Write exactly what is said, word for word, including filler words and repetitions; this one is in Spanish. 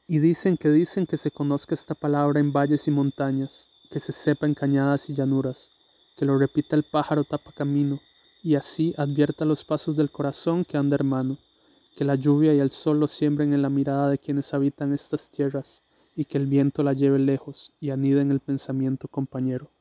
Y dicen que dicen que se conozca esta palabra en valles y montañas, que se sepa en cañadas y llanuras, que lo repita el pájaro tapa camino, y así advierta los pasos del corazón que anda hermano, que la lluvia y el sol lo siembren en la mirada de quienes habitan estas tierras, y que el viento la lleve lejos y anida en el pensamiento compañero.